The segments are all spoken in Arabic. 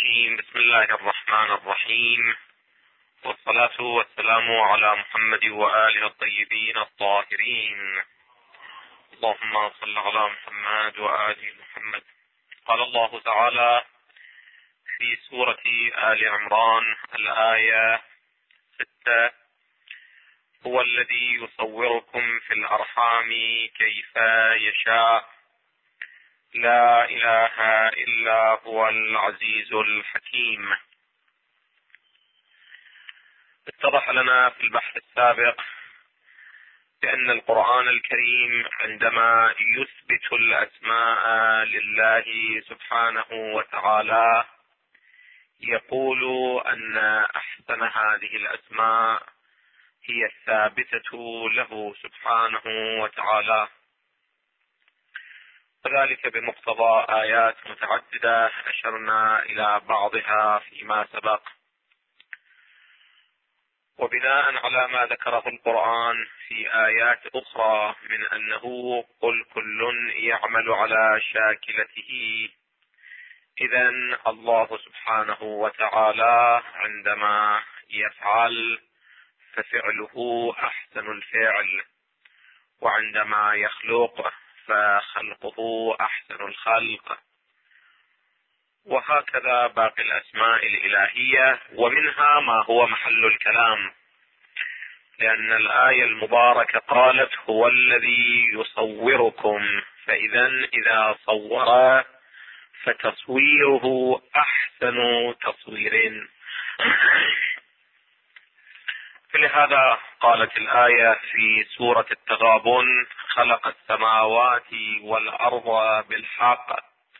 الرجيم. بسم الله الرحمن الرحيم، والصلاة والسلام على محمد وآله الطيبين الطاهرين. اللهم صل على محمد وآل محمد. قال الله تعالى في سورة آل عمران الآية 6: هو الذي يصوركم في الأرحام كيف يشاء، لا إله إلا هو العزيز الحكيم. اتضح لنا في البحث السابق بأن القرآن الكريم عندما يثبت الأسماء لله سبحانه وتعالى يقول أن أحسن هذه الأسماء هي الثابتة له سبحانه وتعالى، وذلك بمقتضى آيات متعددة أشرنا إلى بعضها فيما سبق. وبناء على ما ذكره القرآن في آيات أخرى من أنه قل كل يعمل على شاكلته، إذن الله سبحانه وتعالى عندما يفعل ففعله أحسن الفعل، وعندما يخلق فخلقه أحسن الخلق، وهكذا باقي الأسماء الإلهية، ومنها ما هو محل الكلام، لأن الآية المباركة قالت هو الذي يصوركم، إذا صور فتصويره أحسن تصوير. فلهذا قالت الآية في سورة التغابن: خلق السماوات والأرض بالحق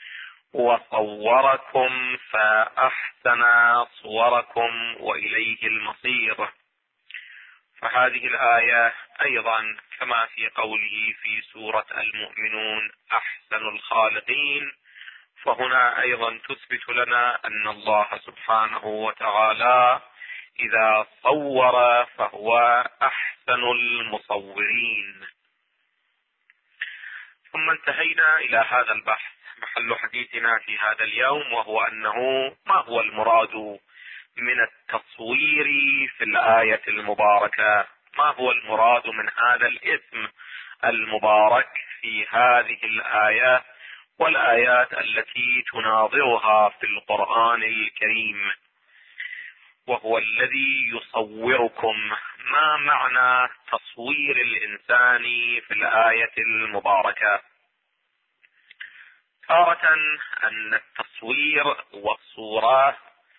وصوركم فأحسن صوركم وإليه المصير. فهذه الآية أيضا كما في قوله في سورة المؤمنون أحسن الخالقين، فهنا أيضا تثبت لنا أن الله سبحانه وتعالى إذا صور فهو أحسن المصورين. ثم انتهينا إلى هذا البحث، محل حديثنا في هذا اليوم، وهو أنه ما هو المراد من التصوير في الآية المباركة، ما هو المراد من هذا الاسم المبارك في هذه الآية والآيات التي تناظرها في القرآن الكريم. وهو الذي يصوركم، ما معنى تصوير الإنسان في الآية المباركة؟ تارة أن التصوير والصورة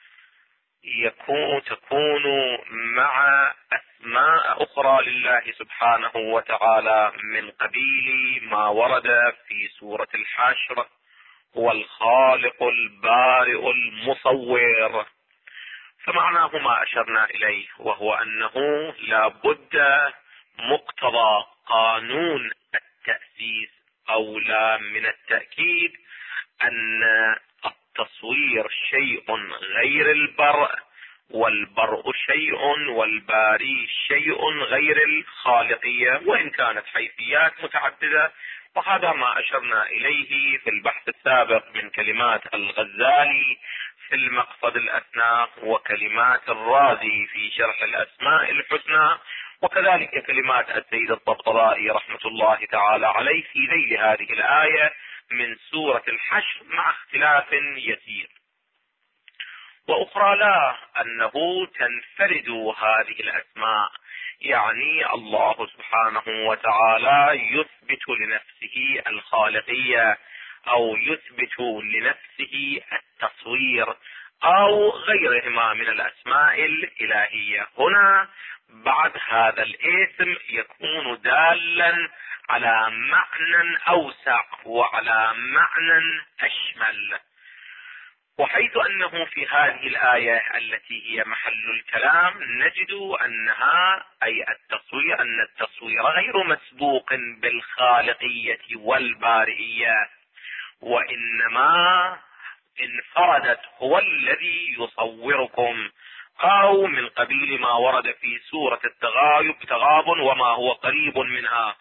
تكون مع أسماء أخرى لله سبحانه وتعالى، من قبيل ما ورد في سورة الحشر: هو الخالق البارئ المصور. فمعناه ما أشرنا إليه، وهو أنه لا بد مقتضى قانون التأسيس أولى من التأكيد أن التصوير شيء غير البرء، والبرء شيء والباري شيء غير الخالقية، وإن كانت حيثيات متعددة. وهذا ما أشرنا إليه في البحث السابق من كلمات الغزالي في المقصد الأثنى، وكلمات الرازي في شرح الأسماء الحسنى، وكذلك كلمات السيد الطبطبائي رحمة الله تعالى عليه في ذيل هذه الآية من سورة الحشر، مع اختلاف يسير. وأخرى لا، أنه تنفرد هذه الأسماء، يعني الله سبحانه وتعالى يثبت لنفسه الخالقية أو يثبت لنفسه التصوير أو غيرهما من الأسماء الإلهية. هنا بعد هذا الاسم يكون دالا على معنى أوسع وعلى معنى أشمل، وحيث أنه في هذه الآية التي هي محل الكلام نجد أنها أي التصوير، أن التصوير غير مسبوق بالخالقية والبارئية، وإنما انفردت هو الذي يصوركم، أو من قبيل ما ورد في سورة التغابن وما هو قريب منها: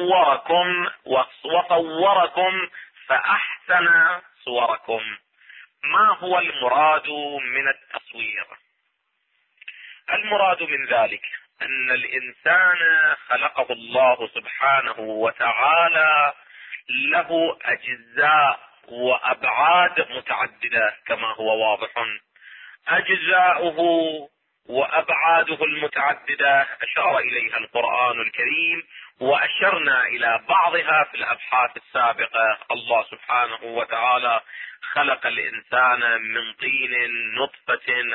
فصوركم وصوركم فأحسن صوركم. ما هو المراد من التصوير؟ المراد من ذلك أن الإنسان خلقه الله سبحانه وتعالى له أجزاء وأبعاد متعددة كما هو واضح. أجزاؤه وأبعاده المتعددة أشار إليها القرآن الكريم، وأشرنا إلى بعضها في الأبحاث السابقة. الله سبحانه وتعالى خلق الإنسان من طين، نطفة،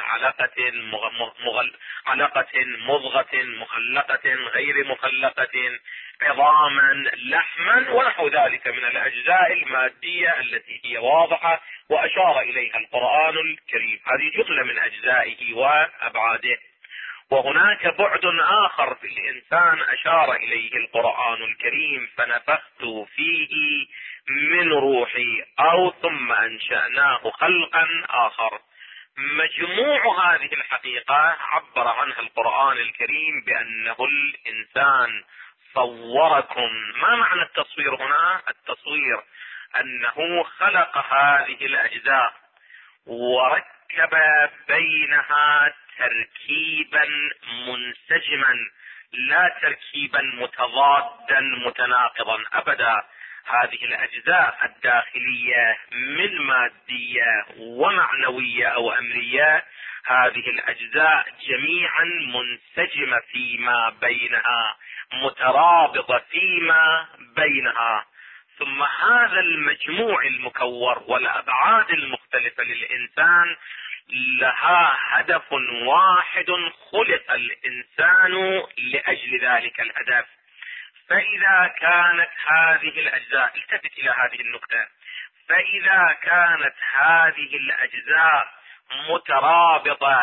علقة مضغة، مخلقة غير مخلقة، عظاما، لحما، ونحو ذلك من الأجزاء المادية التي هي واضحة وأشار إليها القرآن الكريم. هذه جملة من أجزائه وأبعاده. وهناك بعد آخر في الإنسان أشار إليه القرآن الكريم: فنفخت فيه من روحي، أو ثم أنشأناه خلقا آخر. مجموع هذه الحقيقة عبر عنها القرآن الكريم بأنه الإنسان صوركم. ما معنى التصوير هنا؟ التصوير أنه خلق هذه الأجزاء وركب بينها تركيبا منسجما، لا تركيبا متضادا متناقضا أبدا. هذه الأجزاء الداخلية من مادية ومعنوية أو أمرية، هذه الأجزاء جميعا منسجمة فيما بينها، مترابطة فيما بينها. ثم هذا المجموع المكور والأبعاد المختلفة للإنسان لها هدف واحد، خلق الإنسان لأجل ذلك الهدف. فإذا كانت هذه الأجزاء، التفت إلى هذه النقطة، فإذا كانت هذه الأجزاء مترابطة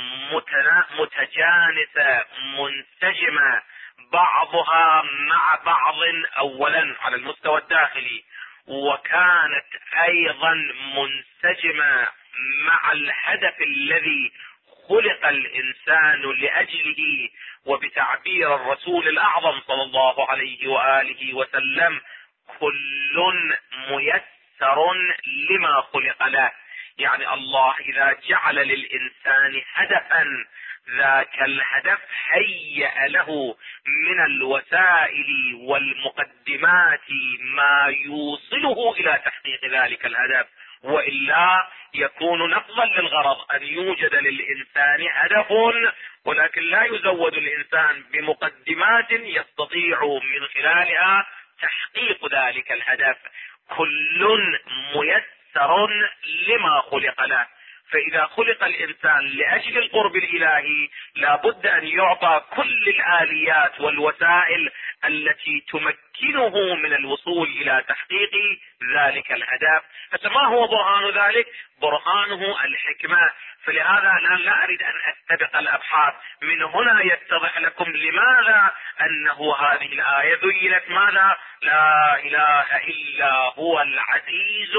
متجانسة منسجمة بعضها مع بعض، أولا على المستوى الداخلي، وكانت أيضا منسجمة مع الهدف الذي خلق الإنسان لأجله، وبتعبير الرسول الأعظم صلى الله عليه وآله وسلم: كل ميسر لما خلق له. يعني الله إذا جعل للإنسان هدفا، ذاك الهدف هيأ له من الوسائل والمقدمات ما يوصله إلى تحقيق ذلك الهدف، وإلا يكون نقضا للغرض أن يوجد للإنسان هدف ولكن لا يزود الإنسان بمقدمات يستطيع من خلالها تحقيق ذلك الهدف. كل ميسر لما خلق له. فإذا خلق الإنسان لأجل القرب الإلهي لا بد أن يعطى كل الآليات والوسائل التي تمكنه من الوصول إلى تحقيق ذلك الهدف. فما هو برهان ذلك؟ برهانه الحكمة. فلهذا لا أريد أن أستبق الأبحاث، من هنا يتضح لكم لماذا أنه هذه الآية ذيلت ماذا؟ لا إله إلا هو العزيز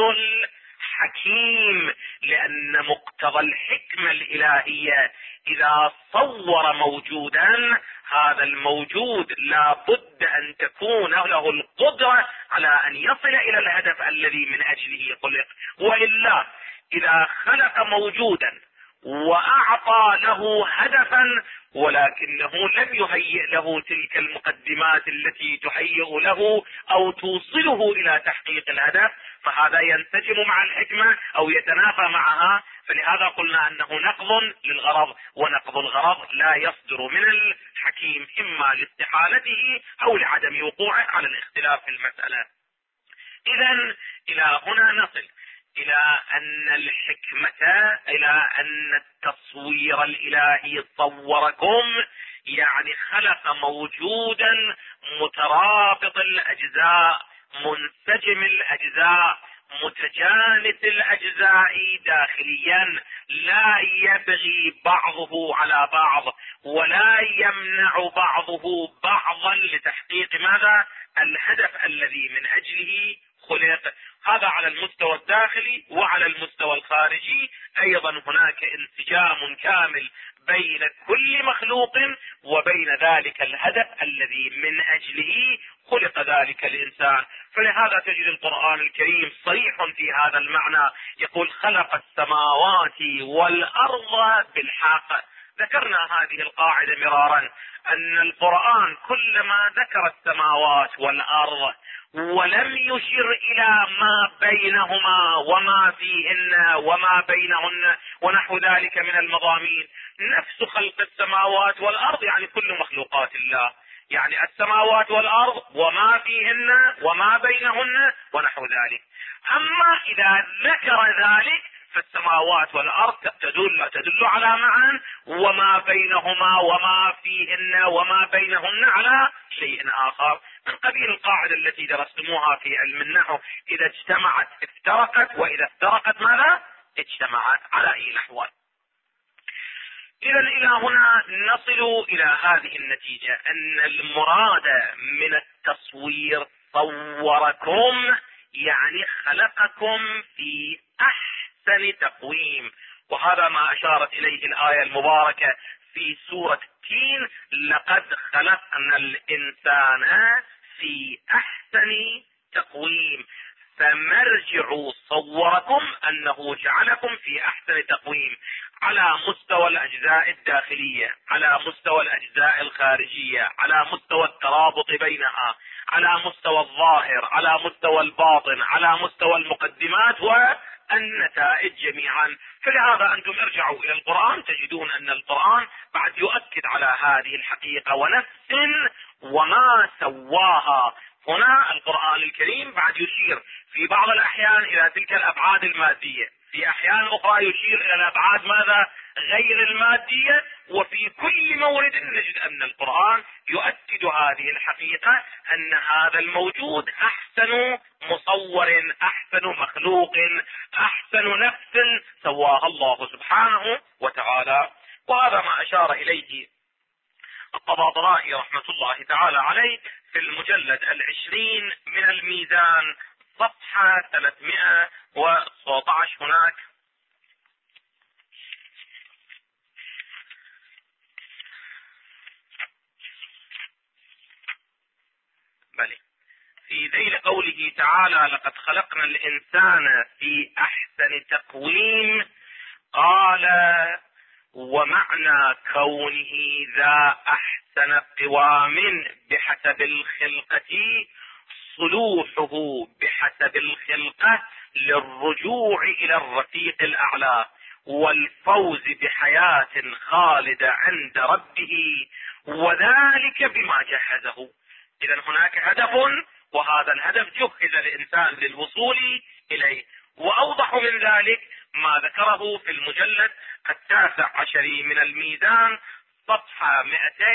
حكيم. لأن مقتضى الحكمة الإلهية إذا صور موجودا، هذا الموجود لا بد أن تكون له القدرة على أن يصل إلى الهدف الذي من أجله خلق. وإلا إذا خلق موجودا وأعطى له هدفا ولكنه لم يهيئ له تلك المقدمات التي تهيئ له أو توصله إلى تحقيق الهدف، فهذا ينسجم مع الحكمة أو يتنافى معها. فلهذا قلنا أنه نقض للغرض، ونقض الغرض لا يصدر من الحكيم إما لاستحالته أو لعدم وقوعه على الاختلاف في المسألة. إذن إلى هنا نصل إلى أن الحكمة، إلى أن التصوير الإلهي صوركم، يعني خلق موجودا مترابط الأجزاء، منسجم الأجزاء، متجانس الأجزاء داخليا، لا يبغي بعضه على بعض ولا يمنع بعضه بعضا لتحقيق ماذا؟ الهدف الذي من أجله خلق. هذا على المستوى الداخلي. وعلى المستوى الخارجي ايضا هناك انسجام كامل بين كل مخلوق وبين ذلك الهدف الذي من اجله خلق ذلك الانسان. فلهذا تجد القرآن الكريم صريح في هذا المعنى، يقول خلق السماوات والارض بالحق. ذكرنا هذه القاعدة مرارا، ان القرآن كلما ذكر السماوات والارض ولم يشر الى ما بينهما وما فيهن وما بينهن ونحو ذلك من المضامين، نفس خلق السماوات والارض يعني كل مخلوقات الله، يعني السماوات والارض وما فيهن وما بينهن ونحو ذلك. اما اذا ذكر ذلك فالسماوات والارض تدل على معنى، وما بينهما وما فيهن وما بينهن على شيء اخر، من قبيل القاعدة التي درستموها في علم النحو: اذا اجتمعت افترقت، واذا افترقت ماذا؟ اجتمعت، على اي الاحوال. اذا الى هنا نصل الى هذه النتيجة، ان المراد من التصوير صوركم، يعني خلقكم في احسن تقويم. وهذا ما اشارت اليه الاية المباركة في سورة التين: لقد خلقنا الانسان في احسن تقويم. فمرجع صوركم انه جعلكم في احسن تقويم على مستوى الاجزاء الداخلية، على مستوى الاجزاء الخارجية، على مستوى الترابط بينها، على مستوى الظاهر، على مستوى الباطن، على مستوى المقدمات والنتائج جميعا. فلهذا انتم ارجعوا الى القرآن تجدون ان القرآن بعد يؤكد على هذه الحقيقة: ونفس وما سواها. هنا القرآن الكريم بعد يشير في بعض الاحيان الى تلك الابعاد المادية، في احيان اخرى يشير الى الابعاد ماذا؟ غير المادية. وفي كل مورد نجد ان القرآن يؤكد هذه الحقيقة، ان هذا الموجود احسن مصور، احسن مخلوق، احسن نفس سواها الله سبحانه وتعالى. وهذا ما اشار اليه الطباطبائي رحمة الله تعالى عليه في المجلد 20 من الميزان صفحة 319 هناك: بلي في ذيل قوله تعالى: لقد خلقنا الانسان في احسن تقويم، قال: ومعنى كونه ذا احسن قوام بحسب الخلقة صلوحه بحسب الخلقة للرجوع الى الرفيق الاعلى والفوز بحياة خالدة عند ربه، وذلك بما جهزه. اذا هناك هدف، وهذا الهدف جهز الانسان للوصول اليه. واوضح من ذلك ما ذكره في المجلد 19 من الميزان صفحة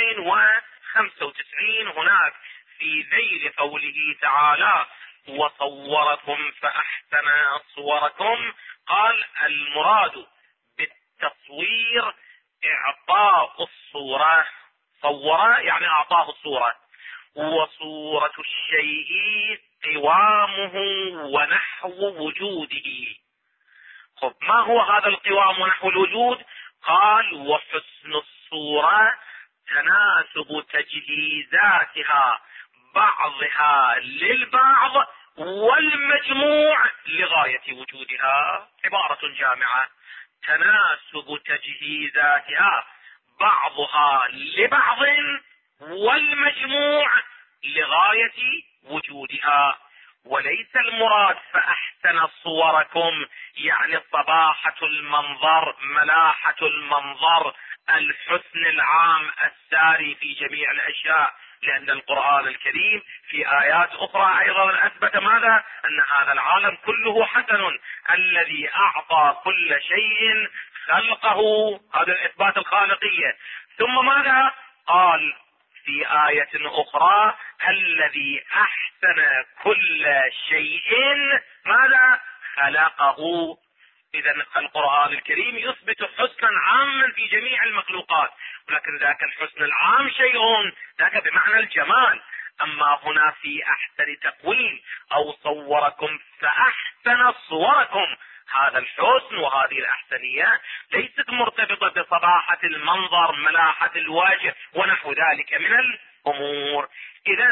295 هناك في ذيل قوله تعالى: وصوركم فاحسن صوركم. قال: المراد بالتصوير اعطاء الصورة، صور يعني اعطاه الصورة، وصورة الشيء قوامه ونحو وجوده. خب، ما هو هذا القوام ونحو الوجود؟ قال: وحسن الصورة تناسب تجهيزاتها بعضها للبعض والمجموع لغاية وجودها. عبارة جامعة: تناسب تجهيزاتها بعضها لبعض والمجموع لغاية وجودها. وليس المراد فأحسن صوركم يعني صباحة المنظر، ملاحة المنظر، الحسن العام الساري في جميع الأشياء، لأن القرآن الكريم في آيات أخرى أيضا أثبت ماذا؟ أن هذا العالم كله حسن، الذي أعطى كل شيء خلقه، هذا الإثبات الخالقية. ثم ماذا قال في آية أخرى؟ الذي أحسن كل شيء ماذا؟ خلقه. إذا القرآن الكريم يثبت حسنا عاما في جميع المخلوقات، ولكن ذاك الحسن العام شيء، ذاك بمعنى الجمال. اما هنا في احسن تقويم او صوركم فاحسن صوركم، هذا الحسن وهذه الاحسنية ليست مرتبطة بصباحة المنظر، ملاحة الوجه ونحو ذلك من الامور. اذا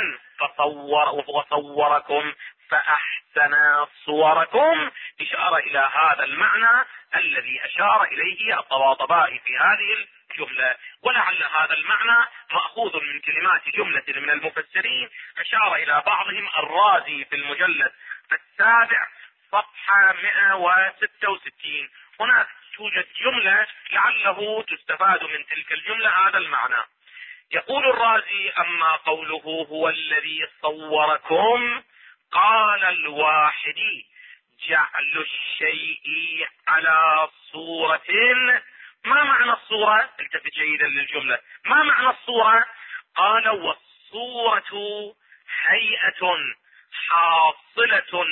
وصوركم فاحسن صوركم اشارة الى هذا المعنى الذي اشار اليه الطباطبائي في هذه الجملة. ولعل هذا المعنى مأخوذ من كلمات جملة من المفسرين اشار الى بعضهم الرازي في المجلد 7 صفحة 166. هناك توجد جملة لعله تستفاد من تلك الجملة هذا المعنى. يقول الرازي: اما قوله هو الذي صوركم، قال الواحدي جعل الشيء على صورة. ما معنى الصورة؟ التفت جيدا للجملة. ما معنى الصورة؟ قال: والصورة هيئة حاصلة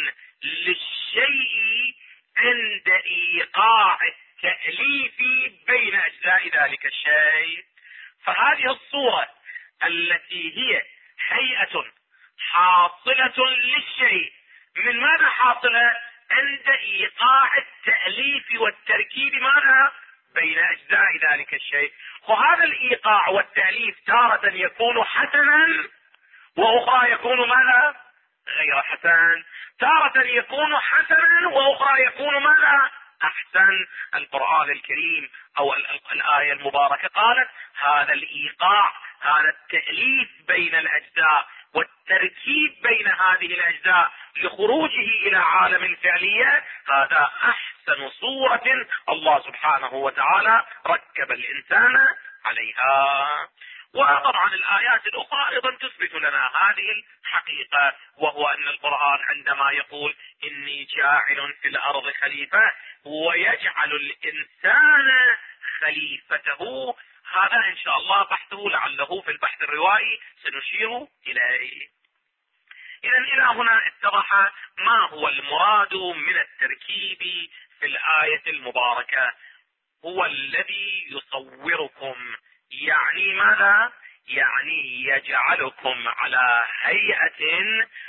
للشيء عند ايقاع التأليف بين اجزاء ذلك الشيء. فهذه الصورة التي هي هيئة حاصلة للشيء، من ماذا حاصلة؟ عند ايقاع التأليف والتركيب ماذا؟ بين اجزاء ذلك الشيء. وهذا الايقاع والتأليف تارة يكون حسنا واخرى يكون ماذا؟ غير حسن. تارة يكون حسنا واخرى يكون ماذا؟ احسن. القرآن الكريم او الآية المباركة قالت هذا الايقاع، هذا التأليف بين الاجزاء والتركيب بين هذه الاجزاء لخروجه الى عالم الفعلية، هذا احسن صورة الله سبحانه وتعالى ركب الانسان عليها. وطبعا الآيات الأخرى أيضا تثبت لنا هذه الحقيقة، وهو أن القرآن عندما يقول إني جاعل في الأرض خليفة ويجعل الإنسان خليفته، هذا إن شاء الله بحثه لعله في البحث الروائي سنشير إليه. إذا إلى هنا اتضح ما هو المراد من التركيب في الآية المباركة. هو الذي يصوركم، يعني ماذا؟ يعني يجعلكم على هيئة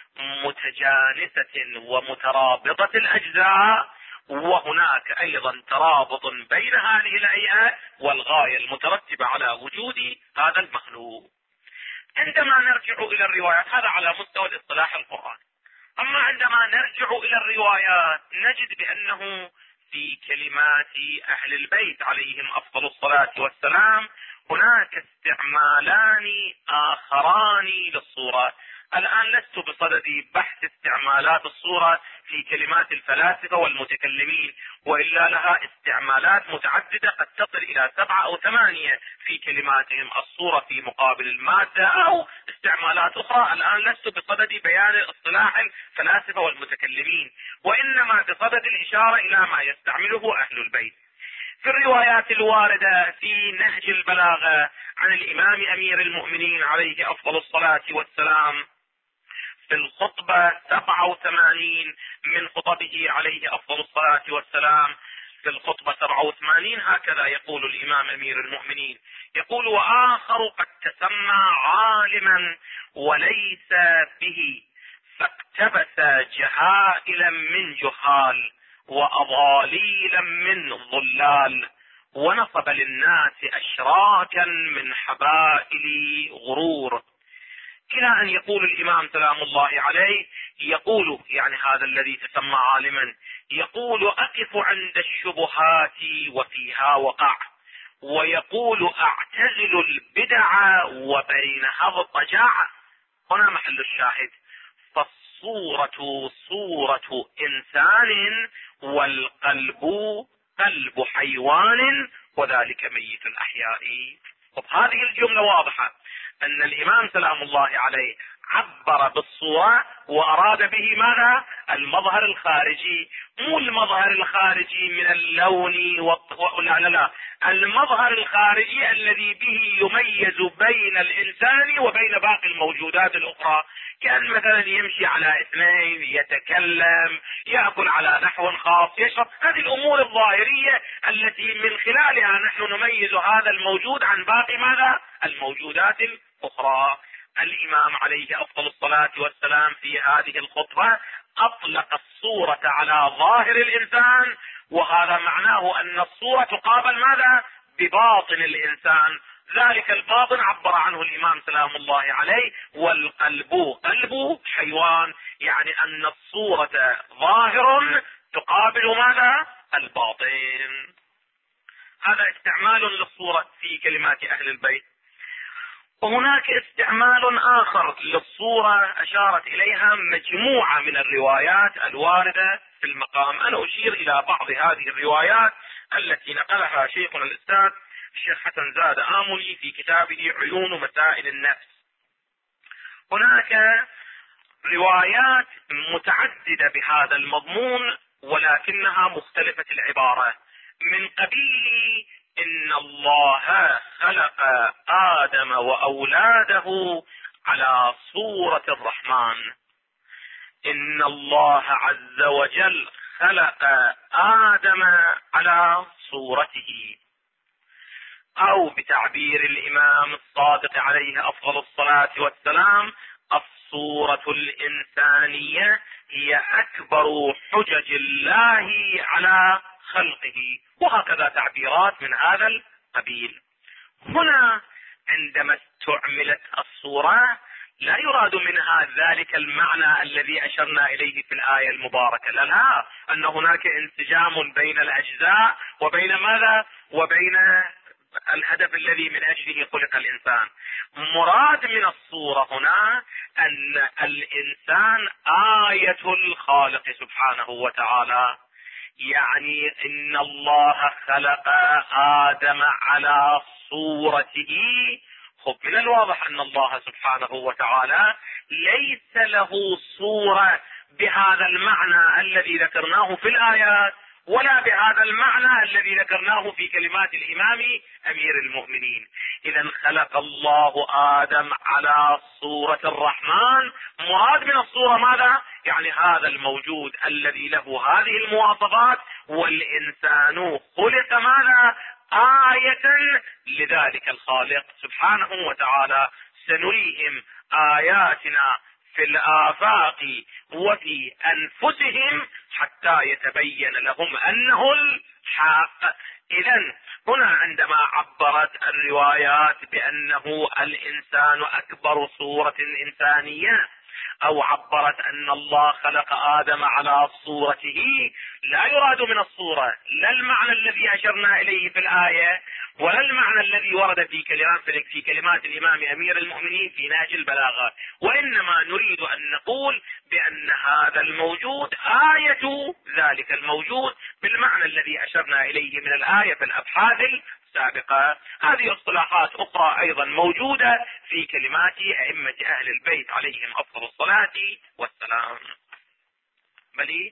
متجانسة ومترابطة الأجزاء، وهناك أيضا ترابط بين هذه الهيئة والغاية المترتبة على وجود هذا المخلوق. عندما نرجع إلى الروايات، هذا على مستوى الاصطلاح القرآني. أما عندما نرجع إلى الروايات نجد بأنه في كلمات أهل البيت عليهم أفضل الصلاة والسلام هناك استعمالان آخران للصورة. الآن لست بصدد بحث استعمالات الصورة في كلمات الفلاسفة والمتكلمين، وإلا لها استعمالات متعددة قد تصل إلى 7 أو 8 في كلماتهم، الصورة في مقابل المادة أو استعمالات أخرى. الآن لست بصدد بيان اصطلاح الفلاسفة والمتكلمين، وإنما بصدد الإشارة إلى ما يستعمله أهل البيت. في الروايات الواردة في نهج البلاغة عن الإمام أمير المؤمنين عليه أفضل الصلاة والسلام في الخطبة 87 من خطبه عليه أفضل الصلاة والسلام، في الخطبة 87 هكذا يقول الإمام أمير المؤمنين، يقول: وآخر قد تسمى عالما وليس به، فاقتبس جهائلا من جهال وأضاليلا من ضلال، ونصب للناس أشراكا من حبائل غرور. إلى أن يقول الإمام سلام الله عليه، يقول يعني هذا الذي تسمى عالما، يقول: أقف عند الشبهات وفيها وقع، ويقول: أعتزل البدع وبينها اضطجع. هنا محل الشاهد. فالصورة صورة إنسان والقلب قلب حيوان وذلك ميت الأحياء. وهذه الجملة واضحة أن الإمام سلام الله عليه عبر بالصورة وأراد به ماذا؟ المظهر الخارجي، مو المظهر الخارجي من اللون لا المظهر الخارجي الذي به يميز بين الإنسان وبين باقي الموجودات الأخرى، كان مثلا يمشي على اثنين، يتكلم، يأكل على نحو خاص، يشرب، هذه الأمور الظاهرية التي من خلالها نحن نميز هذا الموجود عن باقي ماذا؟ الموجودات الأخرى. الإمام عليه أفضل الصلاة والسلام في هذه الخطبة أطلق الصورة على ظاهر الإنسان، وهذا معناه أن الصورة تقابل ماذا؟ بباطن الإنسان. ذلك الباطن عبر عنه الإمام سلام الله عليه: والقلب قلب حيوان، يعني أن الصورة ظاهر تقابل ماذا؟ الباطن. هذا استعمال للصورة في كلمات أهل البيت. وهناك استعمال آخر للصورة أشارت إليها مجموعة من الروايات الواردة في المقام. أنا أشير إلى بعض هذه الروايات التي نقلها شيخنا الأستاذ الشيخ حسن زاد آملي في كتابه عيون مسائل النفس. هناك روايات متعددة بهذا المضمون ولكنها مختلفة العبارة، من قبيل إن الله خلق آدم وأولاده على صورة الرحمن، إن الله عز وجل خلق آدم على صورته، أو بتعبير الإمام الصادق عليه أفضل الصلاة والسلام: الصورة الإنسانية هي أكبر حجج الله على خلقه، وهكذا تعبيرات من هذا القبيل. هنا عندما استعملت الصورة لا يراد منها ذلك المعنى الذي أشرنا إليه في الآية المباركة، لا، أن هناك انسجام بين الأجزاء وبين ماذا؟ وبين الهدف الذي من أجله خلق الإنسان. مراد من الصورة هنا أن الإنسان آية الخالق سبحانه وتعالى، يعني إن الله خلق آدم على صورته. خب من الواضح أن الله سبحانه وتعالى ليس له صورة بهذا المعنى الذي ذكرناه في الآيات، ولا بهذا المعنى الذي ذكرناه في كلمات الإمام أمير المؤمنين. إذا خلق الله آدم على صورة الرحمن، مراد من الصورة ماذا؟ يعني هذا الموجود الذي له هذه المواصفات، والإنسان خلق ماذا؟ آية لذلك الخالق سبحانه وتعالى. سنريهم آياتنا في الآفاق وفي أنفسهم حتى يتبين لهم أنه الحق. إذن هنا عندما عبرت الروايات بأنه الإنسان أكبر صورة إنسانية، أو عبرت أن الله خلق آدم على صورته، لا يراد من الصورة لا المعنى الذي أشرنا إليه في الآية، ولا المعنى الذي ورد في كلمات الإمام أمير المؤمنين في نهج البلاغة، وإنما نريد أن نقول بأن هذا الموجود آية ذلك الموجود بالمعنى الذي أشرنا إليه من الآية في الأبحاث السابقة. هذه اصطلاحات أخرى أيضا موجودة في كلمات أئمة أهل البيت عليهم أفضل الصلاة والسلام. بل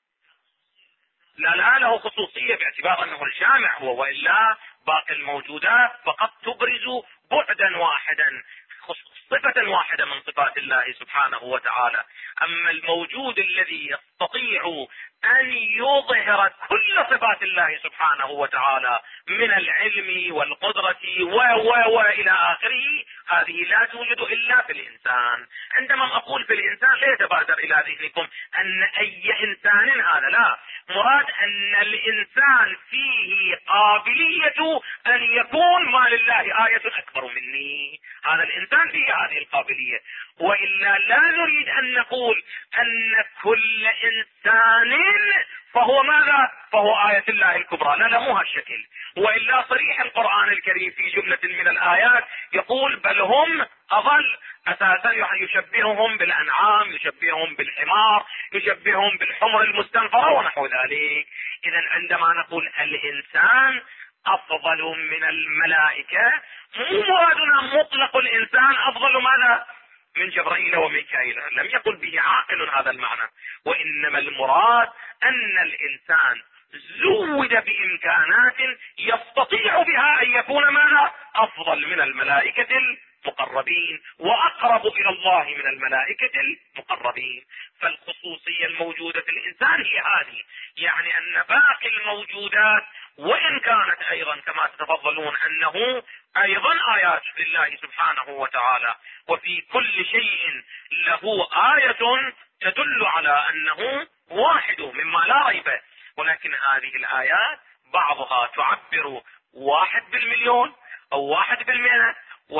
لا له خصوصية باعتبار أنه الجامع هو، وإلا باقي الموجودات فقط تبرز بعدا واحدا، صفة واحدة من صفات الله سبحانه وتعالى. أما الموجود الذي يستطيع أن يظهر كل صفات الله سبحانه وتعالى من العلم والقدرة وإلى آخره، هذه لا توجد إلا في الإنسان. عندما أقول في الإنسان لا يتبادر إلى ذهنكم أن أي إنسان، هذا لا، مراد أن الإنسان فيه قابلية أن يكون ما لله آية أكبر مني، هذا الإنسان فيه هذه القابلية. وإلا لا نريد أن نقول أن كل إنسان فهو ماذا؟ فهو آية الله الكبرى، لا مو هالشكل. وإلا صريح القرآن الكريم في جملة من الآيات يقول بل هم أضل، أساسا يشبههم بالأنعام، يشبههم بالحمار، يشبههم بالحمر المستنفرة ونحو ذلك. إذا عندما نقول الإنسان أفضل من الملائكة، مو مرادنا مطلق الإنسان أفضل ماذا؟ من جبرائيل وميكائيل، لم يقل به عاقل هذا المعنى، وإنما المراد أن الإنسان زود بإمكانات يستطيع بها أن يكون ماذا؟ أفضل من الملائكة المقربين وأقرب إلى الله من الملائكة المقربين. فالخصوصية الموجودة في الإنسان هي هذه، يعني أن باقي الموجودات وإن كانت أيضا كما تتفضلون أنه أيضا آيات لله سبحانه وتعالى، وفي كل شيء له آية تدل على أنه واحد مما لا ريب. ولكن هذه الآيات بعضها تعبر 1 بالمليون أو 1%،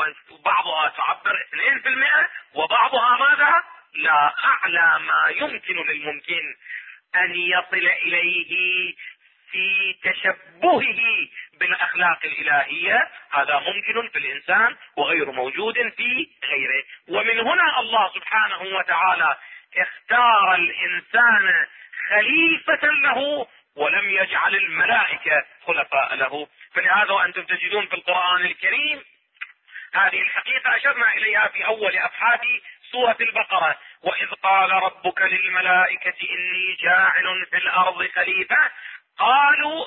وبعضها تعبر 2%، وبعضها ماذا؟ لا أعلى ما يمكن للممكن أن يصل إليه في تشبهه بالأخلاق الإلهية. هذا ممكن في الإنسان وغير موجود في غيره. ومن هنا الله سبحانه وتعالى اختار الإنسان خليفة له ولم يجعل الملائكة خلفاء له. فلهذا وأنتم تجدون في القرآن الكريم هذه الحقيقة أشرنا إليها في أول أبحاث سورة البقرة: وإذ قال ربك للملائكة إني جاعل في الأرض خليفة قالوا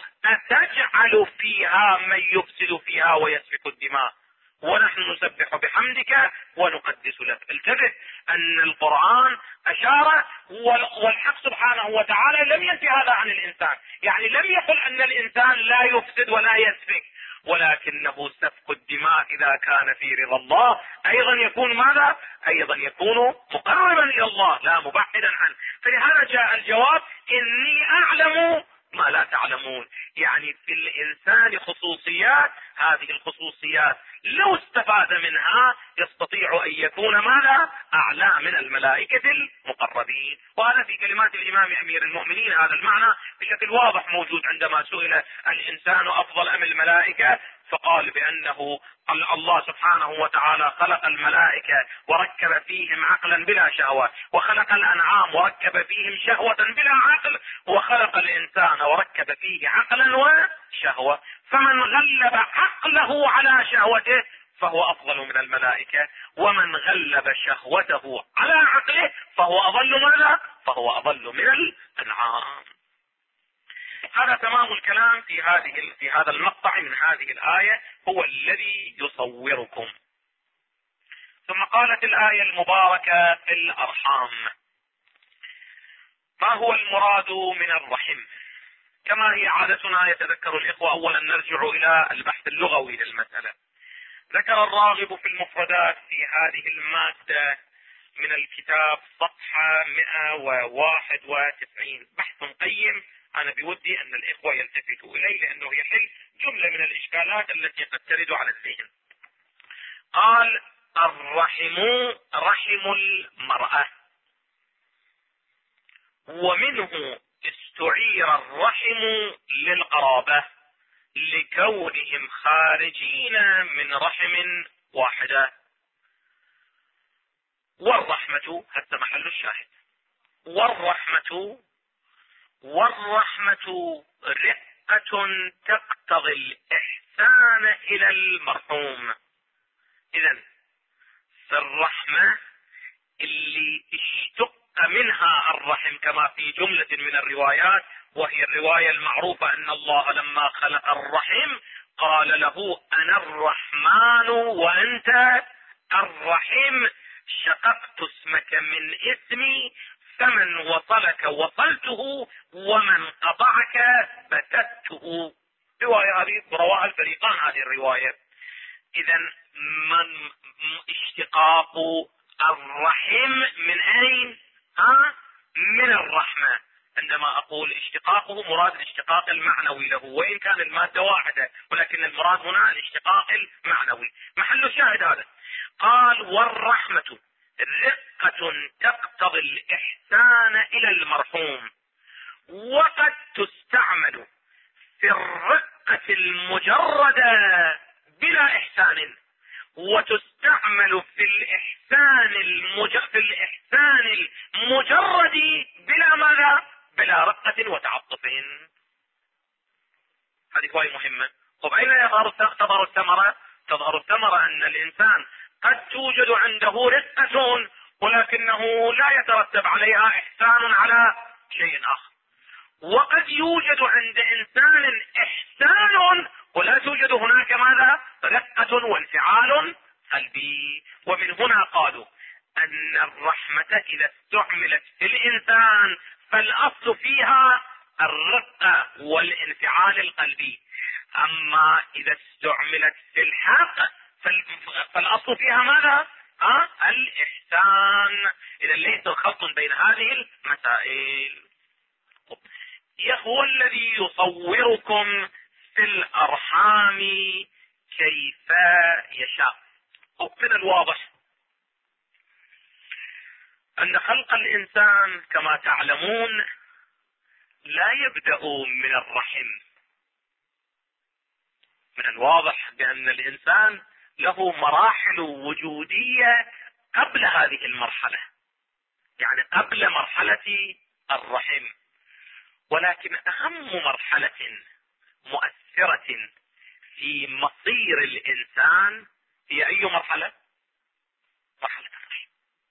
أتجعل فيها من يفسد فيها ويسفك الدماء ونحن نسبح بحمدك ونقدس لك. انتبه أن القرآن أشار، والحق سبحانه وتعالى لم ينفي هذا عن الإنسان، يعني لم يقل أن الإنسان لا يفسد ولا يسفك، ولكنه سفك الدماء إذا كان في رضا الله أيضا يكون ماذا؟ أيضا يكون مقربا إلى الله لا مبعدا عنه. فلهذا جاء الجواب: إني أعلم ما لا تعلمون. يعني في الإنسان خصوصيات، هذه الخصوصيات لو استفاد منها يستطيع أن يكون ماذا؟ أعلى من الملائكة المقربين. وهذا في كلمات الإمام أمير المؤمنين هذا المعنى بشكل واضح موجود عندما سئل: الإنسان أفضل أم الملائكة؟ فقال بأنه الله سبحانه وتعالى خلق الملائكة وركب فيهم عقلا بلا شهوة، وخلق الأنعام وركب فيهم شهوة بلا عقل، وخلق الإنسان وركب فيه عقلا وشهوة، فمن غلب عقله على شهوته فهو أفضل من الملائكة، ومن غلب شهوته على عقله فهو أضل ماذا؟ فهو أضل من الأنعام. هذا تمام الكلام في هذا المقطع من هذه الآية: هو الذي يصوركم. ثم قالت الآية المباركة: في الأرحام. ما هو المراد من الرحم؟ كما هي عادتنا يتذكر الإخوة أولا نرجع إلى البحث اللغوي للمسألة. ذكر الراغب في المفردات في هذه المادة من الكتاب صفحة 191 بحث قيم، أنا بودي أن الإخوة يلتفتوا إليه لأنه يحل جملة من الإشكالات التي قد ترد على الذهن. قال: الرحم رحم المرأة، ومنه استعير الرحم للقرابة لكونهم خارجين من رحم واحدة. والرحمة، هذا محل الشاهد، والرحمة رقة تقتضي الإحسان إلى المرحوم. إذن في الرحمة اللي اشتق منها الرحم كما في جملة من الروايات، وهي الرواية المعروفة أن الله لما خلق الرحم قال له: أنا الرحمن وأنت الرحيم، شققت اسمك من اسمي، فمن وصلك وصلته ومن قطعك بتته. رواية هذه رواها الفريقان هذه الرواية. إذا من اشتقاق الرحم من أين؟ من الرحمة. عندما أقول اشتقاقه مراد الاشتقاق المعنوي له، وإن كان المادة واحدة، ولكن المراد هنا الاشتقاق المعنوي. محل الشاهد هذا. قال: والرحمة رقة تقتضي الإحسان إلى المرحوم، وقد تستعمل في الرقة المجردة بلا إحسان، وتستعمل في الإحسان المجرد بلا ماذا؟ بلا رقة وتعطف. هذه كويس مهمة. طب أين تظهر الثمرة؟ تظهر الثمرة أن الإنسان قد توجد عنده رقة ولكنه لا يترتب عليها إحسان على شيء آخر، وقد يوجد عند إنسان إحسان ولا توجد هناك ماذا؟ رقة وانفعال قلبي. ومن هنا قالوا أن الرحمة إذا استعملت في الإنسان فالأصل فيها الرقة والانفعال القلبي. اما اذا استعملت في الحق فالاصل فيها ماذا؟ الاحسان. اذا ليس خلط بين هذه المسائل. هو الذي يصوركم في الارحام كيف يشاء. من الواضح ان خلق الانسان كما تعلمون لا يبدأ من الرحم. من الواضح بان الانسان له مراحل وجودية قبل هذه المرحلة، يعني قبل مرحلة الرحم. ولكن اهم مرحلة مؤثرة في مصير الانسان هي اي مرحلة؟ مرحلة الرحم.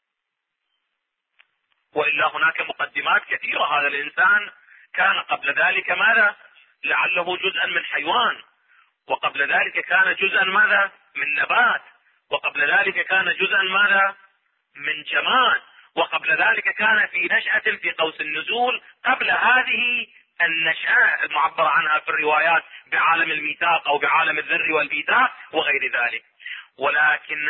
وإلا هناك مقدمات كثيرة. هذا الانسان كان قبل ذلك ماذا؟ لعله جزءا من حيوان، وقبل ذلك كان جزءا ماذا؟ من نبات، وقبل ذلك كان جزءا ماذا؟ من جماد، وقبل ذلك كان في نشأة في قوس النزول قبل هذه النشأة المعبر عنها في الروايات بعالم الميثاق او بعالم الذر والبيثاق وغير ذلك. ولكن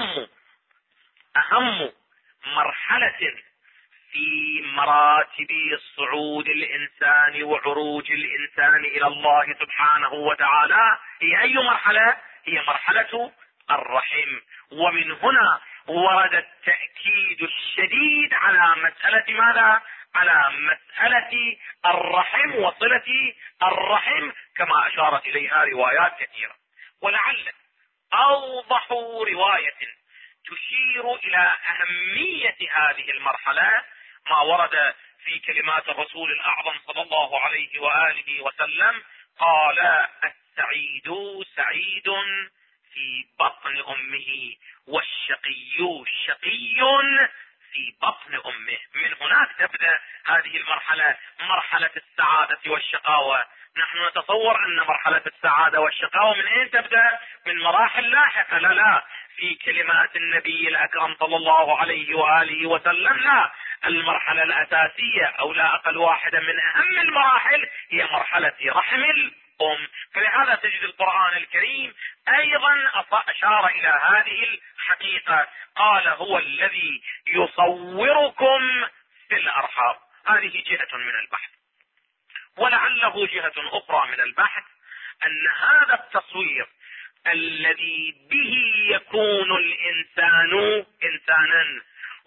اهم مرحلة في مراتب صعود الانسان وعروج الانسان الى الله سبحانه وتعالى هي اي مرحلة؟ هي مرحلة الرحم. ومن هنا ورد التأكيد الشديد على مسألة ماذا؟ على مسألة الرحم وصلة الرحم كما اشارت اليها روايات كثيرة. ولعل اوضح رواية تشير الى اهمية هذه المرحلة ما ورد في كلمات الرسول الاعظم صلى الله عليه وآله وسلم. قال: السعيد سعيد في بطن امه، والشقي شقي في بطن امه. من هناك تبدأ هذه المرحلة، مرحلة السعادة والشقاوة. نحن نتصور ان مرحلة السعادة والشقاوة من اين تبدأ؟ من مراحل لاحقة. لا، في كلمات النبي الاكرم صلى الله عليه وآله وسلم لا، المرحلة الاساسية او لا اقل واحدة من اهم المراحل هي مرحلة رحم الام. فلهذا تجد القرآن الكريم ايضا اشار الى هذه الحقيقة. قال: هو الذي يصوركم في الارحام. هذه جهة من البحث. ولعله جهة اخرى من البحث ان هذا التصوير الذي به يكون الانسان انسانا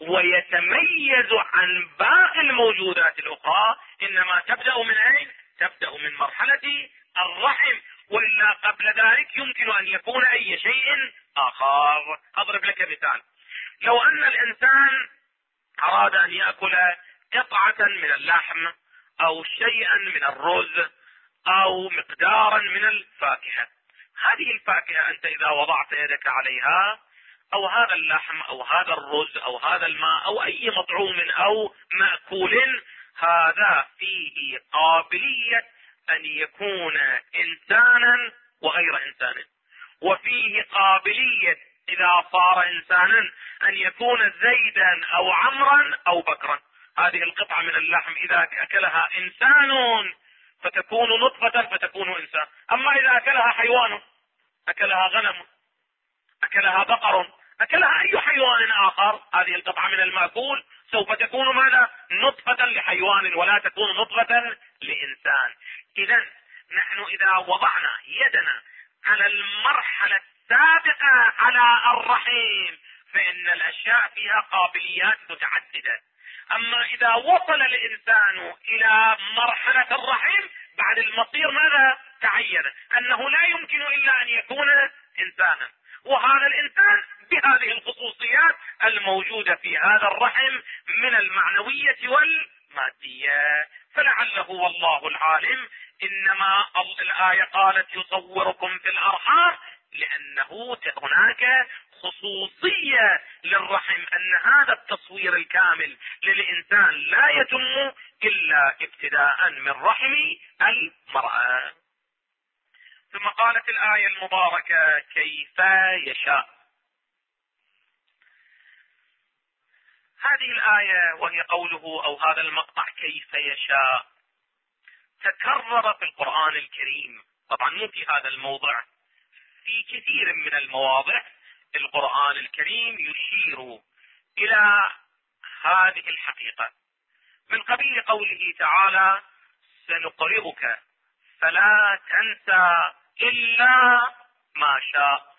ويتميز عن باقي الموجودات الاخرى انما تبدأ من اين؟ تبدأ من مرحلة الرحم. وإلا قبل ذلك يمكن ان يكون اي شيء اخر. اضرب لك مثال: لو ان الانسان اراد ان يأكل قطعة من اللحم او شيئا من الرز او مقدارا من الفاكهة، هذه الفاكهة انت اذا وضعت يدك عليها او هذا اللحم او هذا الرز او هذا الماء او اي مطعوم او مأكول، هذا فيه قابلية ان يكون انسانا وغير انسان، وفيه قابلية اذا صار انسانا ان يكون زيدا او عمرا او بكرا. هذه القطعة من اللحم اذا اكلها انسان فتكون نطفة فتكون انسان، اما اذا اكلها حيوان، اكلها غنم، اكلها بقر، اكلها اي حيوان اخر، هذه القطعة من المأكول سوف تكون ماذا؟ نطفة لحيوان ولا تكون نطفة لانسان. اذا نحن اذا وضعنا يدنا على المرحلة السابقة على الرحم فان الاشياء فيها قابليات متعددة. اما اذا وصل الانسان الى مرحلة الرحم بعد المصير ماذا؟ تعين انه لا يمكن الا ان يكون انسانا، وهذا الانسان بهذه الخصوصيات الموجودة في هذا الرحم من المعنوية والمادية. فلعله والله العالم انما الآية قالت يصوركم في الارحام لانه هناك خصوصية للرحم ان هذا التصوير الكامل للانسان لا يتم الا ابتداء من رحم المرأة. ثم قالت الآية المباركة كيف يشاء. هذه الآية وهي قوله او هذا المقطع كيف يشاء تكرر في القرآن الكريم، طبعا مو في هذا الموضع، في كثير من المواضع القرآن الكريم يشير إلى هذه الحقيقة، من قبيل قوله تعالى: سنقرئك فلا تنسى إلا ما شاء،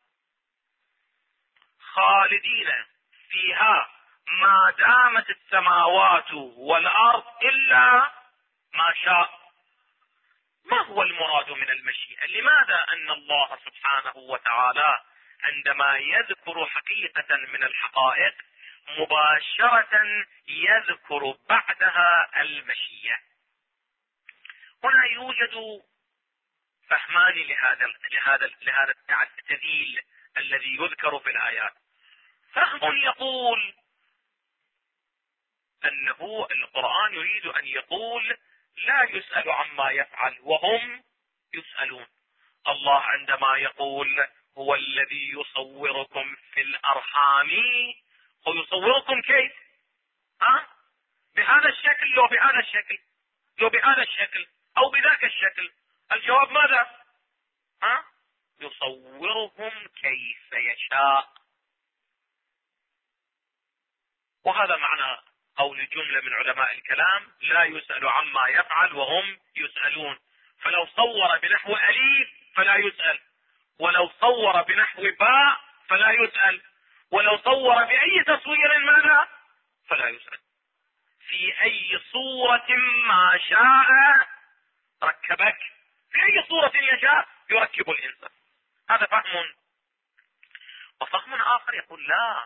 خالدين فيها ما دامت السماوات والأرض إلا ما شاء. ما هو المراد من المشيئة؟ لماذا أن الله سبحانه وتعالى عندما يذكر حقيقة من الحقائق مباشرة يذكر بعدها المشيئة؟ هنا يوجد فهمان لهذا التعديل الذي يذكر في الآيات. فهم يقول أنه القرآن يريد أن يقول لا يسأل عما يفعل وهم يسألون. الله عندما يقول هو الذي يصوركم في الأرحام، هو يصوركم كيف؟ بهذا الشكل لو بهذا الشكل، لو بهذا الشكل أو بذاك الشكل؟ الجواب ماذا؟ يصورهم كيف يشاء. وهذا معنى قول جملة من علماء الكلام: لا يسأل عما يفعل وهم يسألون. فلو صور بنحو أليف فلا يسأل، ولو صور بنحو باء فلا يسأل، ولو صور بأي تصوير ماذا؟ فلا يسأل. في أي صورة ما شاء ركبك، في أي صورة يشاء يركب الإنسان. هذا فهم. وفهم آخر يقول لا،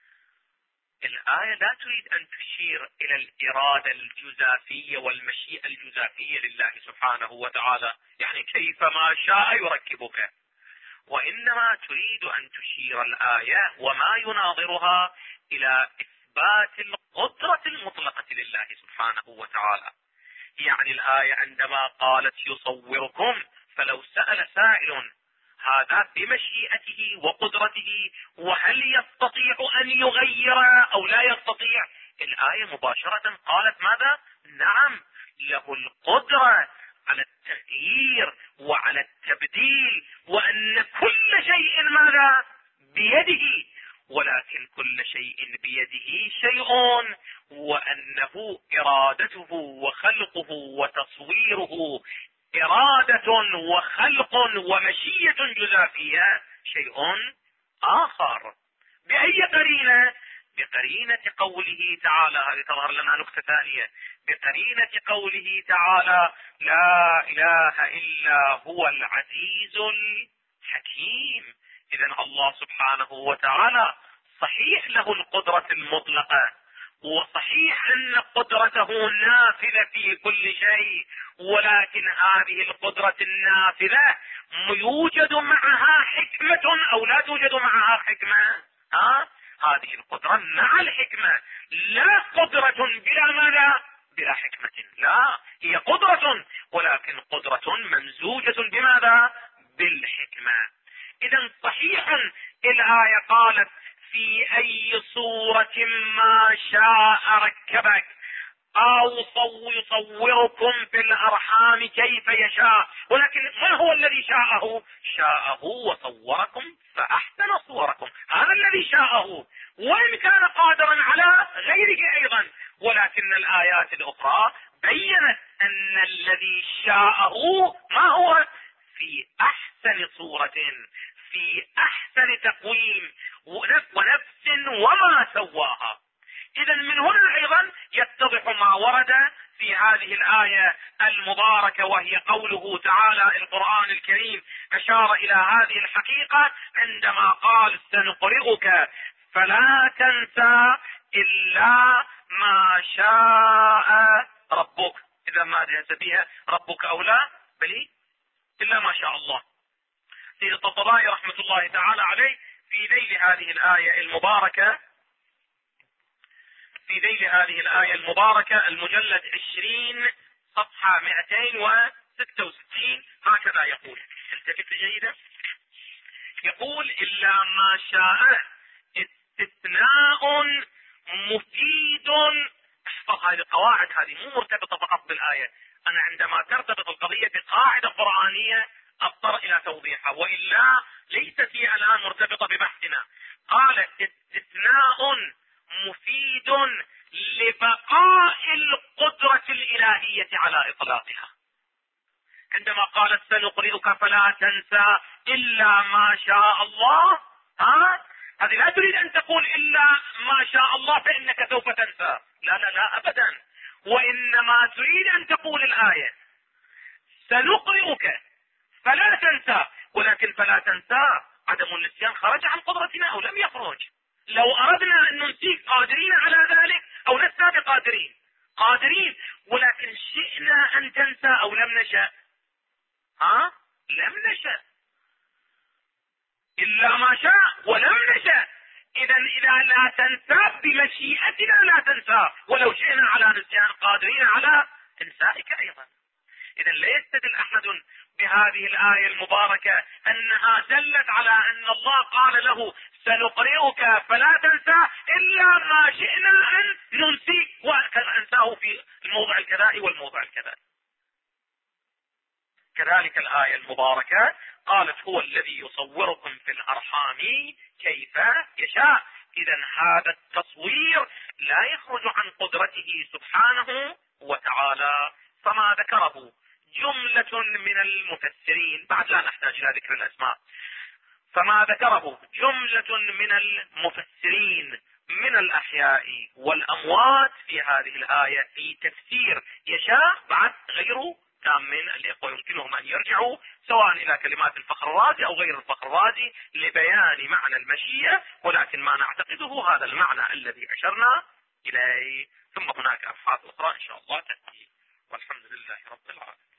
الآية لا تريد أن تشير إلى الإرادة الجزافية والمشيئة الجزافية لله سبحانه وتعالى، يعني كيف ما شاء يركبك، وإنما تريد أن تشير الآية وما يناظرها إلى إثبات القدرة المطلقة لله سبحانه وتعالى. يعني الآية عندما قالت يصوركم، فلو سأل سائل هذا بمشيئته وقدرته وهل يستطيع أن يغير أو لا يستطيع، الآية مباشرة قالت ماذا؟ نعم، له القدرة على التغيير وعلى التبديل، وأن كل شيء ماذا؟ بيده. ولكن كل شيء بيده شيء، وأنه إرادته وخلقه وتصويره إرادة وخلق ومشية جزافية شيء آخر. بأي قرينة؟ بقرينة قوله تعالى، هذه تظهر لنا نقطة ثانية، بقرينة قوله تعالى: لا إله إلا هو العزيز الحكيم. إذن الله سبحانه وتعالى صحيح له القدرة المطلقة، وصحيح أن قدرته نافذة في كل شيء، ولكن هذه القدرة النافذة يوجد معها حكمة أو لا توجد معها حكمة؟ هذه القدرة مع الحكمة، لا قدرة بلا ماذا؟ بلا حكمة. لا، هي قدرة، ولكن قدرة ممزوجة بماذا؟ بالحكمة. إذن صحيح الآية قالت في أي صورة ما شاء ركبك، أو يصوركم في الأرحام كيف يشاء، ولكن ما هو الذي شاءه؟ شاءه وصوركم فأحسن صوركم، هذا الذي شاءه، وإن كان قادرا على غيره أيضا. ولكن الآيات الأخرى بيّنت أن الذي شاءه ما هو؟ في أحسن صورة، في أحسن تقويم، ونفس وما سواها. إذا من هنا أيضا يتضح ما ورد في هذه الآية المباركة، وهي قوله تعالى: القرآن الكريم أشار إلى هذه الحقيقة عندما قال: سنقرئك فلا تنسى إلا ما شاء ربك. إذا ما جاءت بها ربك أو لا، بل إلا ما شاء الله. سيد الطبراني رحمة الله تعالى عليه في ذيل هذه الآية المباركة، في ذيل هذه الآية المباركة المجلد 20 صفحة 266 هكذا يقول، التفت جيدا، يقول: إلا ما شاء استثناء مفيد. احفظ هذه القواعد، هذه مو مرتبطة فقط بالآية، أنا عندما ترتبط القضية بقاعدة قرآنية أضطر إلى توضيحها، وإلا ليست هي الآن مرتبطة ببحثنا. قال استثناء مفيد لبقاء القدرة الإلهية على إطلاقها. عندما قالت سنقرئك فلا تنسى إلا ما شاء الله، هذه لا تريد أن تقول إلا ما شاء الله فإنك سوف تنسى، لا لا لا أبدا، وإنما تريد أن تقول الآية سنقرئك فلا تنسى، ولكن فلا تنسى عدم النسيان خرج عن قدرتنا أو لم يخرج. لو أردنا أن ننسيك قادرين على ذلك أو لسنا بقادرين، قادرين، ولكن شئنا أن تنسى أو لم نشأ، لم نشأ إلا ما شاء ولم نشأ. إذا لا تنسى بمشيئتنا لا تنسى، ولو شئنا على نسيان قادرين على إنسائك أيضا. إذا لا يستدل أحد بهذه الآية المباركة أنها دلت على أن الله قال له سنقرئك فلا تنسى إلا ما شئنا أن ننسيك وأنساه في الموضع الكذائي والموضع الكذائي. كذلك الآية المباركة قالت هو الذي يصوركم في الأرحام كيف يشاء. إذا هذا التصوير لا يخرج عن قدرته سبحانه وتعالى. فما ذكره جملة من المفسرين، بعد لا نحتاج إلى ذكر الأسماء، فما ذكره جملة من المفسرين من الأحياء والأموات في هذه الآية في تفسير يشاء بعد غيره تامين. الإخوة يمكنهم أن يرجعوا سواء إلى كلمات الفخر الرازي أو غير الفخر الرازي لبيان معنى المشيئة، ولكن ما نعتقده هذا المعنى الذي أشرنا إليه. ثم هناك أبحاث أخرى إن شاء الله تأتي، والحمد لله رب العالمين.